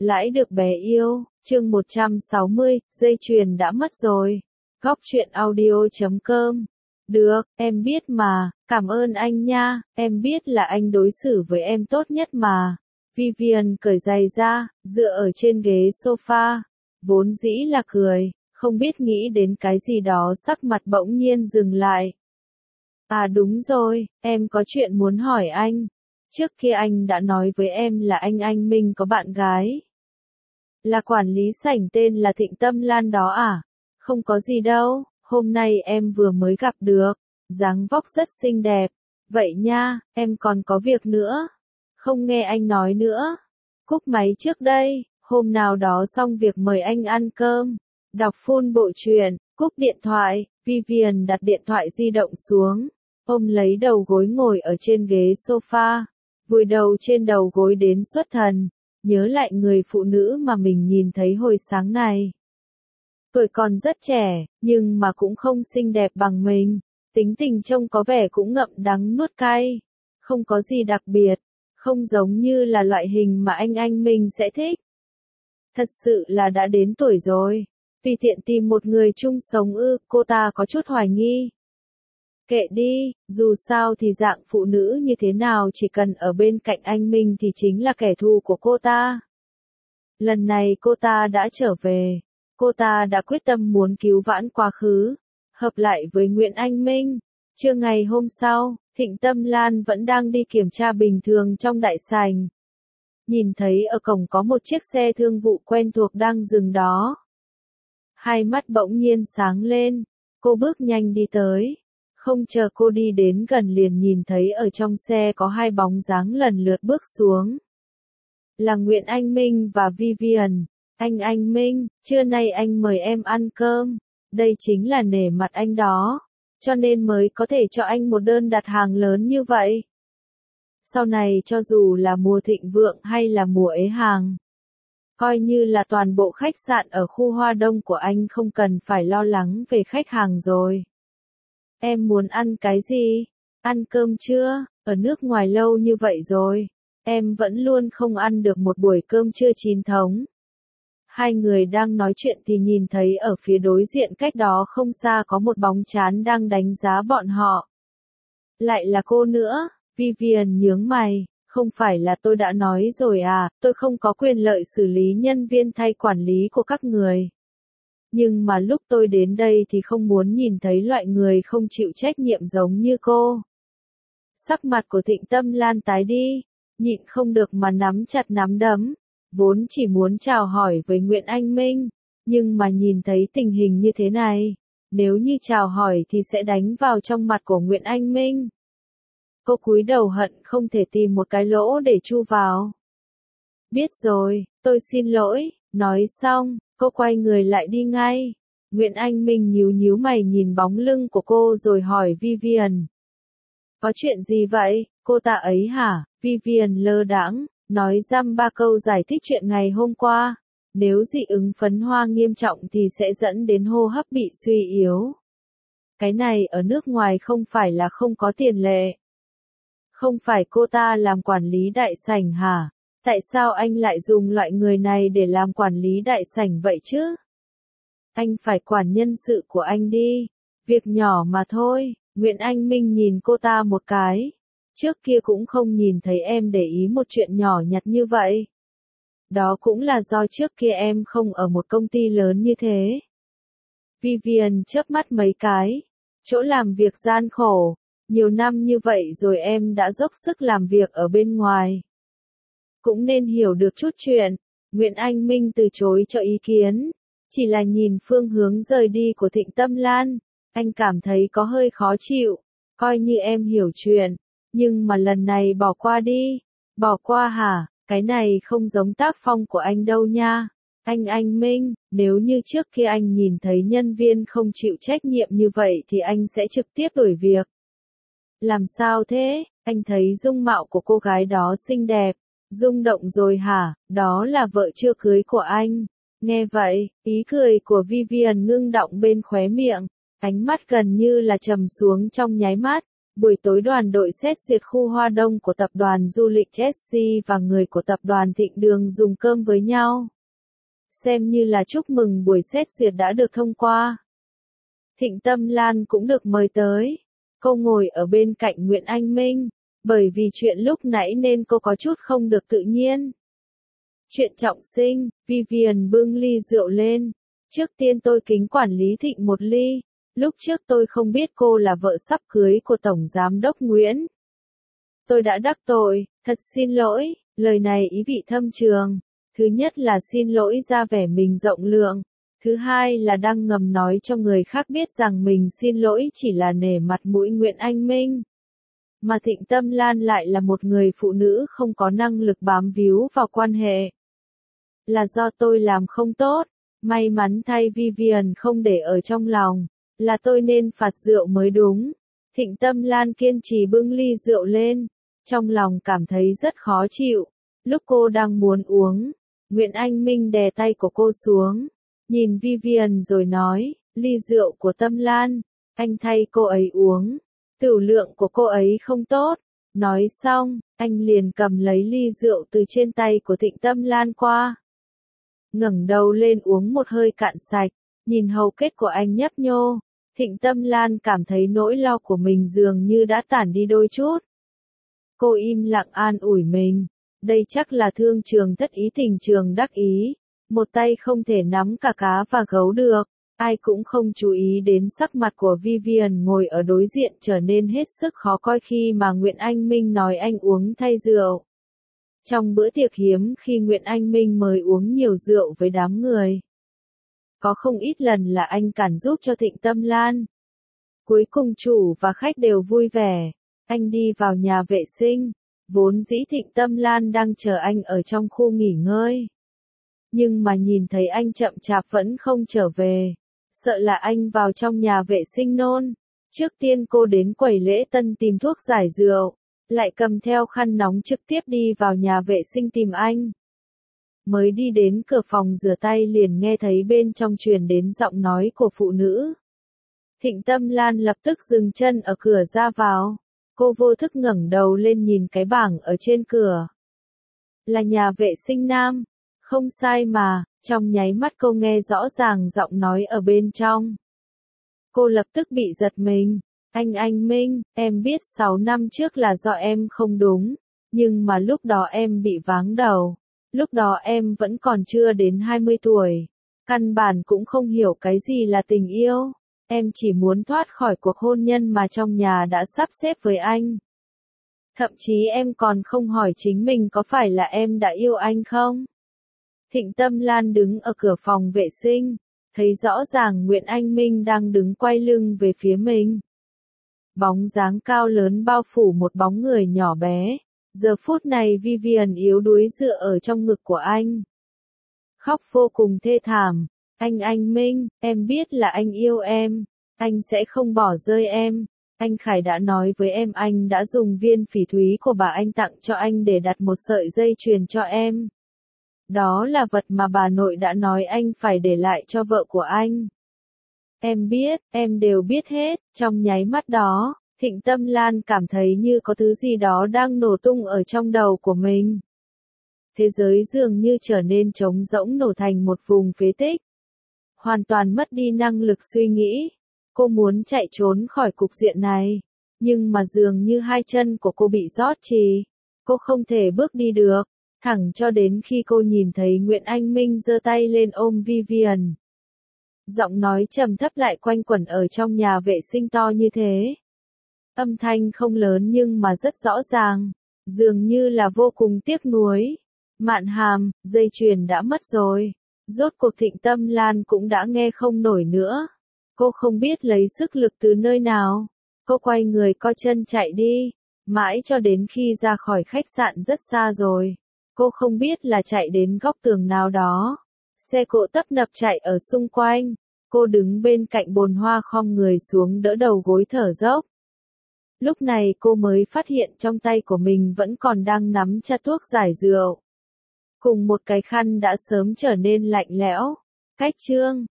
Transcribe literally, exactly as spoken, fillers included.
Lãi được bé yêu, chương một trăm sáu mươi, dây chuyền đã mất rồi. Góc truyện audio chấm com. Được, em biết mà, cảm ơn anh nha, em biết là anh đối xử với em tốt nhất mà. Vivian cởi giày ra, dựa ở trên ghế sofa, vốn dĩ là cười, không biết nghĩ đến cái gì đó sắc mặt bỗng nhiên dừng lại. À đúng rồi, em có chuyện muốn hỏi anh. Trước kia anh đã nói với em là anh anh Minh có bạn gái. Là quản lý sảnh tên là Thịnh Tâm Lan đó à? Không có gì đâu, hôm nay em vừa mới gặp được, dáng vóc rất xinh đẹp. Vậy nha, em còn có việc nữa. Không nghe anh nói nữa. Cúp máy trước đây, hôm nào đó xong việc mời anh ăn cơm. Đọc full bộ truyện, cúp điện thoại, Vivian đặt điện thoại di động xuống, ôm lấy đầu gối ngồi ở trên ghế sofa, vùi đầu trên đầu gối đến xuất thần, nhớ lại người phụ nữ mà mình nhìn thấy hồi sáng này. Tuổi còn rất trẻ, nhưng mà cũng không xinh đẹp bằng mình, tính tình trông có vẻ cũng ngậm đắng nuốt cay, không có gì đặc biệt, không giống như là loại hình mà anh anh mình sẽ thích. Thật sự là đã đến tuổi rồi. Tùy tiện tìm một người chung sống ư, cô ta có chút hoài nghi. Kệ đi, dù sao thì dạng phụ nữ như thế nào chỉ cần ở bên cạnh anh Minh thì chính là kẻ thù của cô ta. Lần này cô ta đã trở về, cô ta đã quyết tâm muốn cứu vãn quá khứ, hợp lại với Nguyễn Anh Minh. Trưa ngày hôm sau, Thịnh Tâm Lan vẫn đang đi kiểm tra bình thường trong đại sảnh. Nhìn thấy ở cổng có một chiếc xe thương vụ quen thuộc đang dừng đó. Hai mắt bỗng nhiên sáng lên, cô bước nhanh đi tới. Không chờ cô đi đến gần liền nhìn thấy ở trong xe có hai bóng dáng lần lượt bước xuống. Là Nguyễn Anh Minh và Vivian. Anh Anh Minh, trưa nay anh mời em ăn cơm. Đây chính là nể mặt anh đó. Cho nên mới có thể cho anh một đơn đặt hàng lớn như vậy. Sau này cho dù là mùa thịnh vượng hay là mùa ế hàng, coi như là toàn bộ khách sạn ở khu Hoa Đông của anh không cần phải lo lắng về khách hàng rồi. Em muốn ăn cái gì? Ăn cơm chưa? Ở nước ngoài lâu như vậy rồi, em vẫn luôn không ăn được một buổi cơm trưa chính thống. Hai người đang nói chuyện thì nhìn thấy ở phía đối diện cách đó không xa có một bóng trán đang đánh giá bọn họ. Lại là cô nữa, Vivian nhướng mày. Không phải là tôi đã nói rồi à, tôi không có quyền lợi xử lý nhân viên thay quản lý của các người. Nhưng mà lúc tôi đến đây thì không muốn nhìn thấy loại người không chịu trách nhiệm giống như cô. Sắc mặt của Thịnh Tâm Lan tái đi, nhịn không được mà nắm chặt nắm đấm, vốn chỉ muốn chào hỏi với Nguyễn Anh Minh, nhưng mà nhìn thấy tình hình như thế này, nếu như chào hỏi thì sẽ đánh vào trong mặt của Nguyễn Anh Minh. Cô cúi đầu hận không thể tìm một cái lỗ để chui vào. Biết rồi, tôi xin lỗi, nói xong, cô quay người lại đi ngay. Nguyễn Anh Minh nhíu nhíu mày nhìn bóng lưng của cô rồi hỏi Vivian. Có chuyện gì vậy, cô ta ấy hả? Vivian lơ đãng, nói dăm ba câu giải thích chuyện ngày hôm qua. Nếu dị ứng phấn hoa nghiêm trọng thì sẽ dẫn đến hô hấp bị suy yếu. Cái này ở nước ngoài không phải là không có tiền lệ. Không phải cô ta làm quản lý đại sảnh hả? Tại sao anh lại dùng loại người này để làm quản lý đại sảnh vậy chứ? Anh phải quản nhân sự của anh đi. Việc nhỏ mà thôi. Nguyễn Anh Minh nhìn cô ta một cái. Trước kia cũng không nhìn thấy em để ý một chuyện nhỏ nhặt như vậy. Đó cũng là do trước kia em không ở một công ty lớn như thế. Vivian chớp mắt mấy cái. Chỗ làm việc gian khổ. Nhiều năm như vậy rồi em đã dốc sức làm việc ở bên ngoài. Cũng nên hiểu được chút chuyện. Nguyễn Anh Minh từ chối cho ý kiến. Chỉ là nhìn phương hướng rời đi của Thịnh Tâm Lan. Anh cảm thấy có hơi khó chịu. Coi như em hiểu chuyện. Nhưng mà lần này bỏ qua đi. Bỏ qua hả? Cái này không giống tác phong của anh đâu nha. Anh Anh Minh, nếu như trước khi anh nhìn thấy nhân viên không chịu trách nhiệm như vậy thì anh sẽ trực tiếp đổi việc. Làm sao thế? Anh thấy dung mạo của cô gái đó xinh đẹp. Rung động rồi hả? Đó là vợ chưa cưới của anh. Nghe vậy, ý cười của Vivian ngưng đọng bên khóe miệng. Ánh mắt gần như là trầm xuống trong nháy mắt. Buổi tối đoàn đội xét duyệt khu Hoa Đông của tập đoàn du lịch ét xê và người của tập đoàn Thịnh Đường dùng cơm với nhau. Xem như là chúc mừng buổi xét duyệt đã được thông qua. Thịnh Tâm Lan cũng được mời tới. Cô ngồi ở bên cạnh Nguyễn Anh Minh, bởi vì chuyện lúc nãy nên cô có chút không được tự nhiên. Chuyện trọng sinh, Vivian bưng ly rượu lên. Trước tiên tôi kính quản lý Thịnh một ly. Lúc trước tôi không biết cô là vợ sắp cưới của Tổng Giám đốc Nguyễn. Tôi đã đắc tội, thật xin lỗi, lời này ý vị thâm trường. Thứ nhất là xin lỗi ra vẻ mình rộng lượng. Thứ hai là đang ngầm nói cho người khác biết rằng mình xin lỗi chỉ là nể mặt mũi Nguyễn Anh Minh. Mà Thịnh Tâm Lan lại là một người phụ nữ không có năng lực bám víu vào quan hệ. Là do tôi làm không tốt, may mắn thay Vivian không để ở trong lòng, là tôi nên phạt rượu mới đúng. Thịnh Tâm Lan kiên trì bưng ly rượu lên, trong lòng cảm thấy rất khó chịu. Lúc cô đang muốn uống, Nguyễn Anh Minh đè tay của cô xuống, nhìn Vivian rồi nói, ly rượu của Tâm Lan, anh thay cô ấy uống, tửu lượng của cô ấy không tốt. Nói xong, anh liền cầm lấy ly rượu từ trên tay của Thịnh Tâm Lan qua. Ngẩng đầu lên uống một hơi cạn sạch, nhìn hầu kết của anh nhấp nhô, Thịnh Tâm Lan cảm thấy nỗi lo của mình dường như đã tản đi đôi chút. Cô im lặng an ủi mình, đây chắc là thương trường thất ý tình trường đắc ý, một tay không thể nắm cả cá và gấu được. Ai cũng không chú ý đến sắc mặt của Vivian ngồi ở đối diện trở nên hết sức khó coi khi mà Nguyễn Anh Minh nói anh uống thay rượu. Trong bữa tiệc hiếm khi Nguyễn Anh Minh mời uống nhiều rượu với đám người. Có không ít lần là anh cản giúp cho Thịnh Tâm Lan. Cuối cùng chủ và khách đều vui vẻ. Anh đi vào nhà vệ sinh. Vốn dĩ Thịnh Tâm Lan đang chờ anh ở trong khu nghỉ ngơi. Nhưng mà nhìn thấy anh chậm chạp vẫn không trở về. Sợ là anh vào trong nhà vệ sinh nôn. Trước tiên cô đến quầy lễ tân tìm thuốc giải rượu. Lại cầm theo khăn nóng trực tiếp đi vào nhà vệ sinh tìm anh. Mới đi đến cửa phòng rửa tay liền nghe thấy bên trong truyền đến giọng nói của phụ nữ. Thịnh Tâm Lan lập tức dừng chân ở cửa ra vào. Cô vô thức ngẩng đầu lên nhìn cái bảng ở trên cửa. Là nhà vệ sinh nam. Không sai mà, trong nháy mắt cô nghe rõ ràng giọng nói ở bên trong. Cô lập tức bị giật mình. Anh Anh Minh, em biết sáu năm trước là do em không đúng, nhưng mà lúc đó em bị váng đầu. Lúc đó em vẫn còn chưa đến hai mươi tuổi. Căn bản cũng không hiểu cái gì là tình yêu. Em chỉ muốn thoát khỏi cuộc hôn nhân mà trong nhà đã sắp xếp với anh. Thậm chí em còn không hỏi chính mình có phải là em đã yêu anh không? Thịnh Tâm Lan đứng ở cửa phòng vệ sinh, thấy rõ ràng Nguyễn Anh Minh đang đứng quay lưng về phía mình. Bóng dáng cao lớn bao phủ một bóng người nhỏ bé. Giờ phút này Vivian yếu đuối dựa ở trong ngực của anh. Khóc vô cùng thê thảm. Anh Anh Minh, em biết là anh yêu em. Anh sẽ không bỏ rơi em. Anh Khải đã nói với em anh đã dùng viên phỉ thúy của bà anh tặng cho anh để đặt một sợi dây chuyền cho em. Đó là vật mà bà nội đã nói anh phải để lại cho vợ của anh. Em biết, em đều biết hết. Trong nháy mắt đó, Thịnh Tâm Lan cảm thấy như có thứ gì đó đang nổ tung ở trong đầu của mình. Thế giới dường như trở nên trống rỗng, nổ thành một vùng phế tích. Hoàn toàn mất đi năng lực suy nghĩ. Cô muốn chạy trốn khỏi cục diện này. Nhưng mà dường như hai chân của cô bị rót trì. Cô không thể bước đi được. Thẳng cho đến khi cô nhìn thấy Nguyễn Anh Minh giơ tay lên ôm Vivian. Giọng nói trầm thấp lại quanh quẩn ở trong nhà vệ sinh to như thế. Âm thanh không lớn nhưng mà rất rõ ràng. Dường như là vô cùng tiếc nuối. Mạn Hàm, dây chuyền đã mất rồi. Rốt cuộc Thịnh Tâm Lan cũng đã nghe không nổi nữa. Cô không biết lấy sức lực từ nơi nào. Cô quay người co chân chạy đi. Mãi cho đến khi ra khỏi khách sạn rất xa rồi. Cô không biết là chạy đến góc tường nào đó. Xe cộ tấp nập chạy ở xung quanh. Cô đứng bên cạnh bồn hoa khom người xuống đỡ đầu gối thở dốc. Lúc này cô mới phát hiện trong tay của mình vẫn còn đang nắm chặt thuốc giải rượu. Cùng một cái khăn đã sớm trở nên lạnh lẽo. Cách chương